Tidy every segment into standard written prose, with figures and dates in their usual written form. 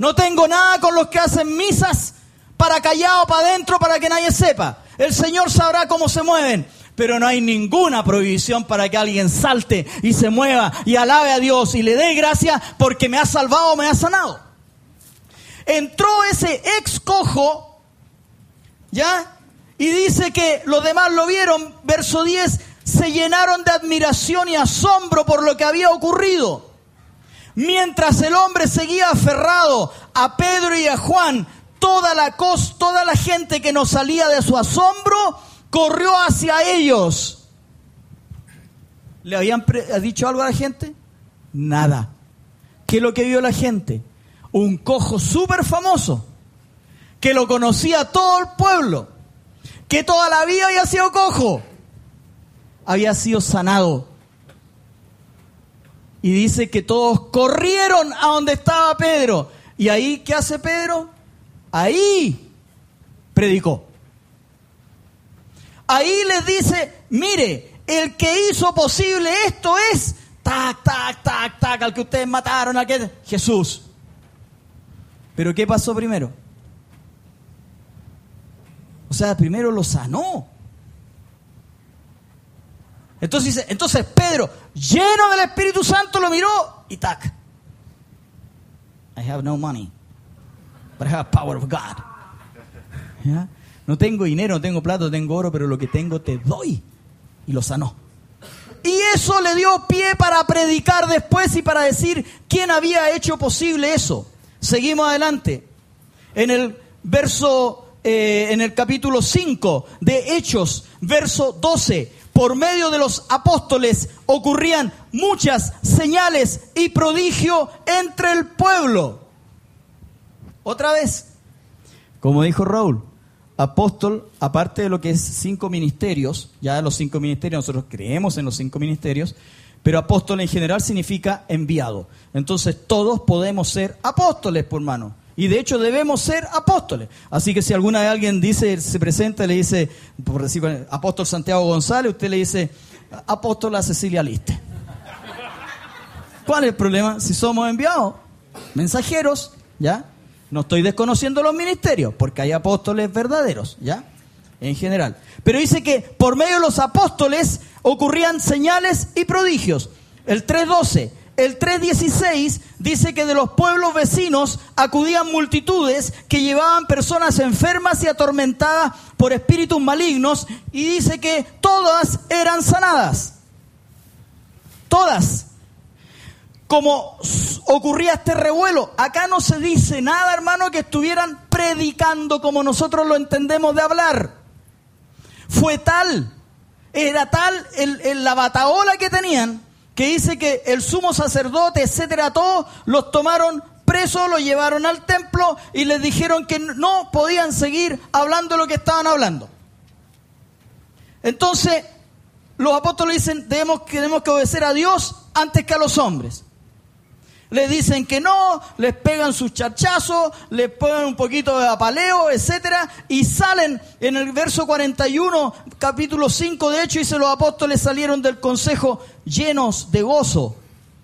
No tengo nada con los que hacen misas para callado, para adentro, para que nadie sepa. El Señor sabrá cómo se mueven. Pero no hay ninguna prohibición para que alguien salte y se mueva y alabe a Dios y le dé gracias porque me ha salvado, me ha sanado. Entró ese ex cojo, ¿ya? Y dice que los demás lo vieron, verso 10, se llenaron de admiración y asombro por lo que había ocurrido. Mientras el hombre seguía aferrado a Pedro y a Juan, toda la gente que no salía de su asombro corrió hacia ellos. ¿Le habían dicho algo a la gente? Nada. ¿Qué es lo que vio la gente? Un cojo súper famoso, que lo conocía todo el pueblo, que toda la vida había sido cojo, había sido sanado. Y dice que todos corrieron a donde estaba Pedro. ¿Y ahí qué hace Pedro? Ahí predicó. Ahí les dice, mire, el que hizo posible esto es, al que ustedes mataron, Jesús. Pero ¿qué pasó primero? O sea, primero lo sanó. Entonces Pedro, lleno del Espíritu Santo, lo miró y tac. I have no money, but I have power of God. ¿Ya? No tengo dinero, no tengo plata, no tengo oro, pero lo que tengo te doy. Y lo sanó. Y eso le dio pie para predicar después y para decir quién había hecho posible eso. Seguimos adelante. En el capítulo 5 de Hechos, verso 12, por medio de los apóstoles ocurrían muchas señales y prodigios entre el pueblo. Otra vez, como dijo Raúl, apóstol, aparte de lo que es 5 ministerios, ya los 5 ministerios, nosotros creemos en los 5 ministerios, pero apóstol en general significa enviado. Entonces todos podemos ser apóstoles, por hermano. Y de hecho debemos ser apóstoles. Así que si alguna vez alguien se presenta y le dice, por decir, apóstol Santiago González, usted le dice, apóstola Cecilia Liste. ¿Cuál es el problema? Si somos enviados, mensajeros, ¿ya? No estoy desconociendo los ministerios, porque hay apóstoles verdaderos, ¿ya? En general. Pero dice que por medio de los apóstoles ocurrían señales y prodigios. El 3.12. El 3.16 dice que de los pueblos vecinos acudían multitudes que llevaban personas enfermas y atormentadas por espíritus malignos, y dice que todas eran sanadas. Todas. Como ocurría este revuelo, acá no se dice nada, hermano, que estuvieran predicando como nosotros lo entendemos de hablar. Fue tal, era tal la batahola que tenían, que dice que el sumo sacerdote, etcétera, todos los tomaron presos, los llevaron al templo y les dijeron que no podían seguir hablando lo que estaban hablando. Entonces, los apóstoles dicen, tenemos que obedecer a Dios antes que a los hombres. Les dicen que no, les pegan sus charchazos, les ponen un poquito de apaleo, etcétera, y salen en el verso 41, capítulo 5 de Hechos, dice: los apóstoles salieron del consejo llenos de gozo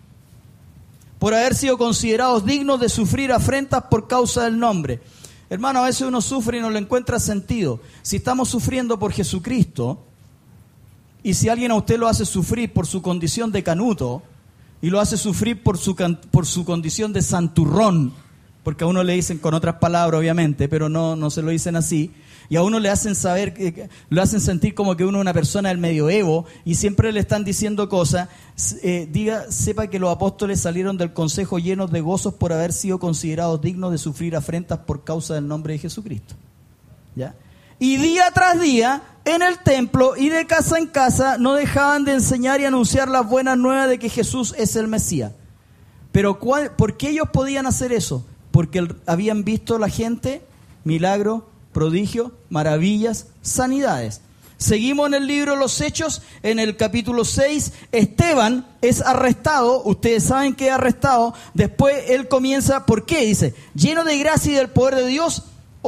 por haber sido considerados dignos de sufrir afrentas por causa del nombre. Hermano, a veces uno sufre y no le encuentra sentido. Si estamos sufriendo por Jesucristo, y si alguien a usted lo hace sufrir por su condición de canuto, y lo hace sufrir por su condición de santurrón, porque a uno le dicen con otras palabras, obviamente, pero no se lo dicen así, y a uno le hacen saber, lo hacen sentir como que uno es una persona del medioevo, y siempre le están diciendo cosas, sepa que los apóstoles salieron del consejo llenos de gozos por haber sido considerados dignos de sufrir afrentas por causa del nombre de Jesucristo. ¿Ya? Y día tras día, en el templo y de casa en casa, no dejaban de enseñar y anunciar las buenas nuevas de que Jesús es el Mesías. Pero ¿por qué ellos podían hacer eso? Porque habían visto la gente milagros, prodigios, maravillas, sanidades. Seguimos en el libro de los Hechos, en el capítulo 6, Esteban es arrestado, ustedes saben que es arrestado, después él comienza, ¿por qué? Dice, lleno de gracia y del poder de Dios,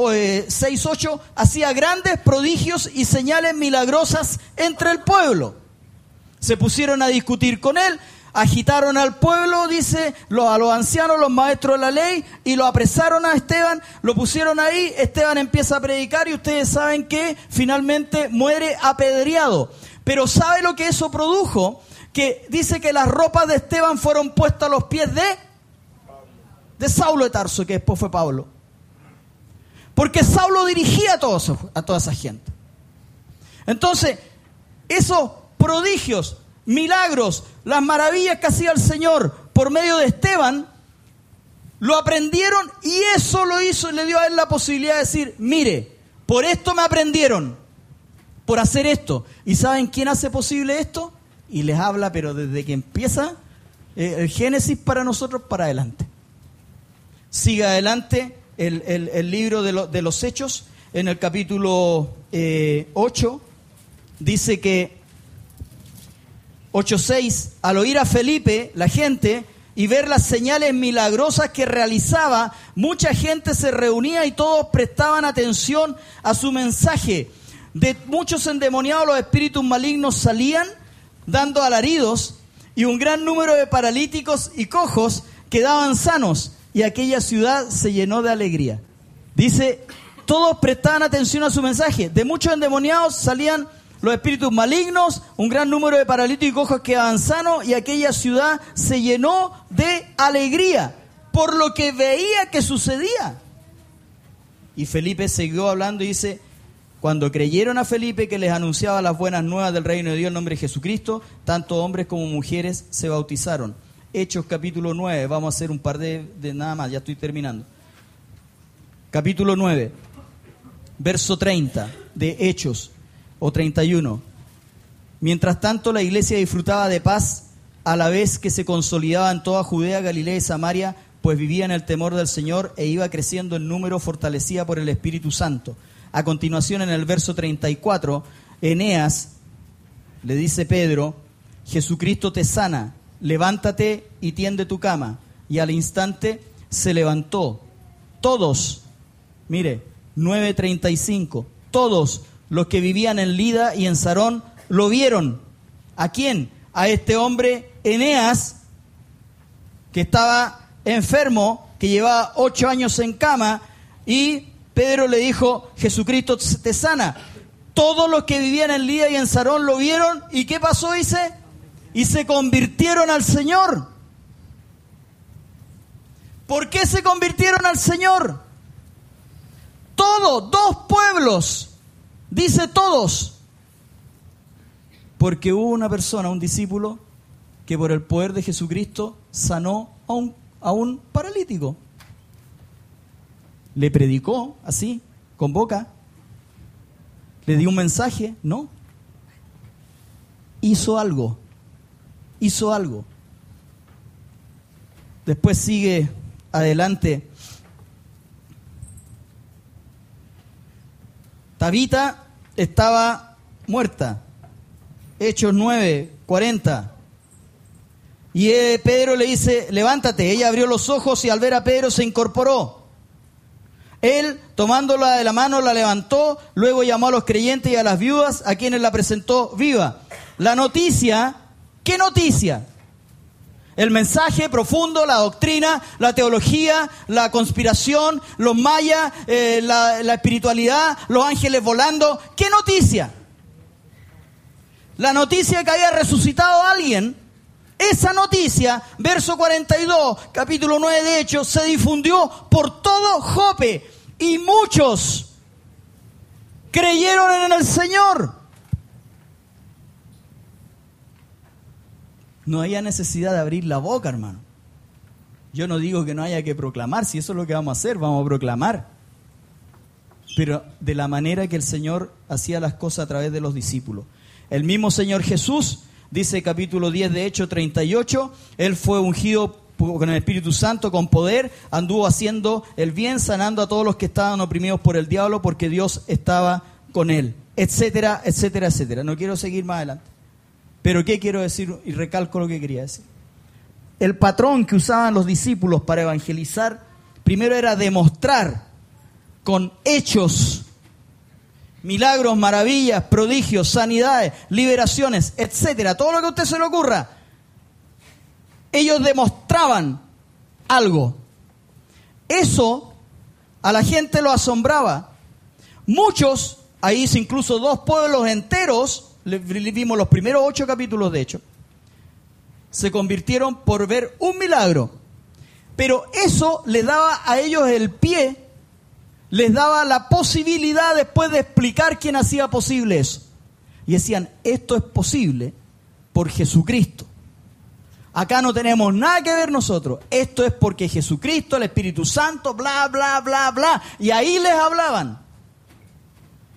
6:8, hacía grandes prodigios y señales milagrosas entre el pueblo. Se pusieron a discutir con él, agitaron al pueblo, dice, a los ancianos, los maestros de la ley, y lo apresaron a Esteban, lo pusieron ahí, Esteban empieza a predicar y ustedes saben que finalmente muere apedreado. Pero ¿sabe lo que eso produjo? Que dice que las ropas de Esteban fueron puestas a los pies de Saulo de Tarso, que después fue Pablo. Porque Saulo dirigía a toda esa gente. Entonces, esos prodigios, milagros, las maravillas que hacía el Señor por medio de Esteban, lo aprendieron y eso lo hizo y le dio a él la posibilidad de decir, mire, por esto me aprendieron, por hacer esto. ¿Y saben quién hace posible esto? Y les habla, pero desde que empieza el Génesis para nosotros, para adelante. Sigue adelante el libro de los Hechos, en el capítulo 8, dice que 8:6, al oír a Felipe, la gente, y ver las señales milagrosas que realizaba, mucha gente se reunía y todos prestaban atención a su mensaje. De muchos endemoniados los espíritus malignos salían, dando alaridos, y un gran número de paralíticos y cojos quedaban sanos, y aquella ciudad se llenó de alegría. Dice, todos prestaban atención a su mensaje. De muchos endemoniados salían los espíritus malignos, un gran número de paralíticos y cojos quedaban sanos, y aquella ciudad se llenó de alegría por lo que veía que sucedía. Y Felipe siguió hablando y dice, cuando creyeron a Felipe que les anunciaba las buenas nuevas del reino de Dios en nombre de Jesucristo, tanto hombres como mujeres se bautizaron. Hechos capítulo 9, vamos a hacer un par de nada más, ya estoy terminando. Capítulo 9, verso 30 de Hechos, o 31. Mientras tanto la iglesia disfrutaba de paz, a la vez que se consolidaba en toda Judea, Galilea y Samaria, pues vivía en el temor del Señor e iba creciendo en número, fortalecida por el Espíritu Santo. A continuación, en el verso 34, Eneas le dice Pedro, Jesucristo te sana, levántate y tiende tu cama. Y al instante se levantó. Todos, mire, 9:35, todos los que vivían en Lida y en Sarón lo vieron. ¿A quién? A este hombre Eneas, que estaba enfermo, que llevaba 8 años en cama, y Pedro le dijo, Jesucristo te sana. Todos los que vivían en Lida y en Sarón lo vieron, ¿y qué pasó? Dice, y se convirtieron al Señor. ¿Por qué se convirtieron al Señor? Todos, 2 pueblos. Dice todos, porque hubo una persona, un discípulo, que por el poder de Jesucristo sanó a un paralítico. Le predicó así, con boca, le dio un mensaje, no. Hizo algo. Después sigue adelante. Tabita estaba muerta. Hechos 9:40. Y Pedro le dice, levántate. Ella abrió los ojos y al ver a Pedro se incorporó. Él, tomándola de la mano, la levantó. Luego llamó a los creyentes y a las viudas, a quienes la presentó viva. La noticia, ¿qué noticia? El mensaje profundo, la doctrina, la teología, la conspiración, los mayas, la espiritualidad, los ángeles volando. ¿Qué noticia? La noticia que había resucitado a alguien. Esa noticia, verso 42, capítulo 9 de Hechos, se difundió por todo Jope y muchos creyeron en el Señor. No había necesidad de abrir la boca, hermano. Yo no digo que no haya que proclamar, si eso es lo que vamos a hacer, vamos a proclamar. Pero de la manera que el Señor hacía las cosas a través de los discípulos. El mismo Señor Jesús, dice capítulo 10 de Hechos 38, Él fue ungido con el Espíritu Santo, con poder, anduvo haciendo el bien, sanando a todos los que estaban oprimidos por el diablo, porque Dios estaba con Él, etcétera, etcétera, etcétera. No quiero seguir más adelante. Pero ¿qué quiero decir? Y recalco lo que quería decir. El patrón que usaban los discípulos para evangelizar, primero era demostrar con hechos, milagros, maravillas, prodigios, sanidades, liberaciones, etcétera, todo lo que a usted se le ocurra. ellos demostraban algo. Eso a la gente lo asombraba. Muchos, ahí incluso 2 pueblos enteros, vimos los primeros 8 capítulos de hecho, se convirtieron por ver un milagro. Pero eso les daba a ellos el pie, les daba la posibilidad después de explicar quién hacía posible eso. Y decían, esto es posible por Jesucristo. Acá no tenemos nada que ver nosotros. Esto es porque Jesucristo, el Espíritu Santo, bla, bla, bla, bla. Y ahí les hablaban.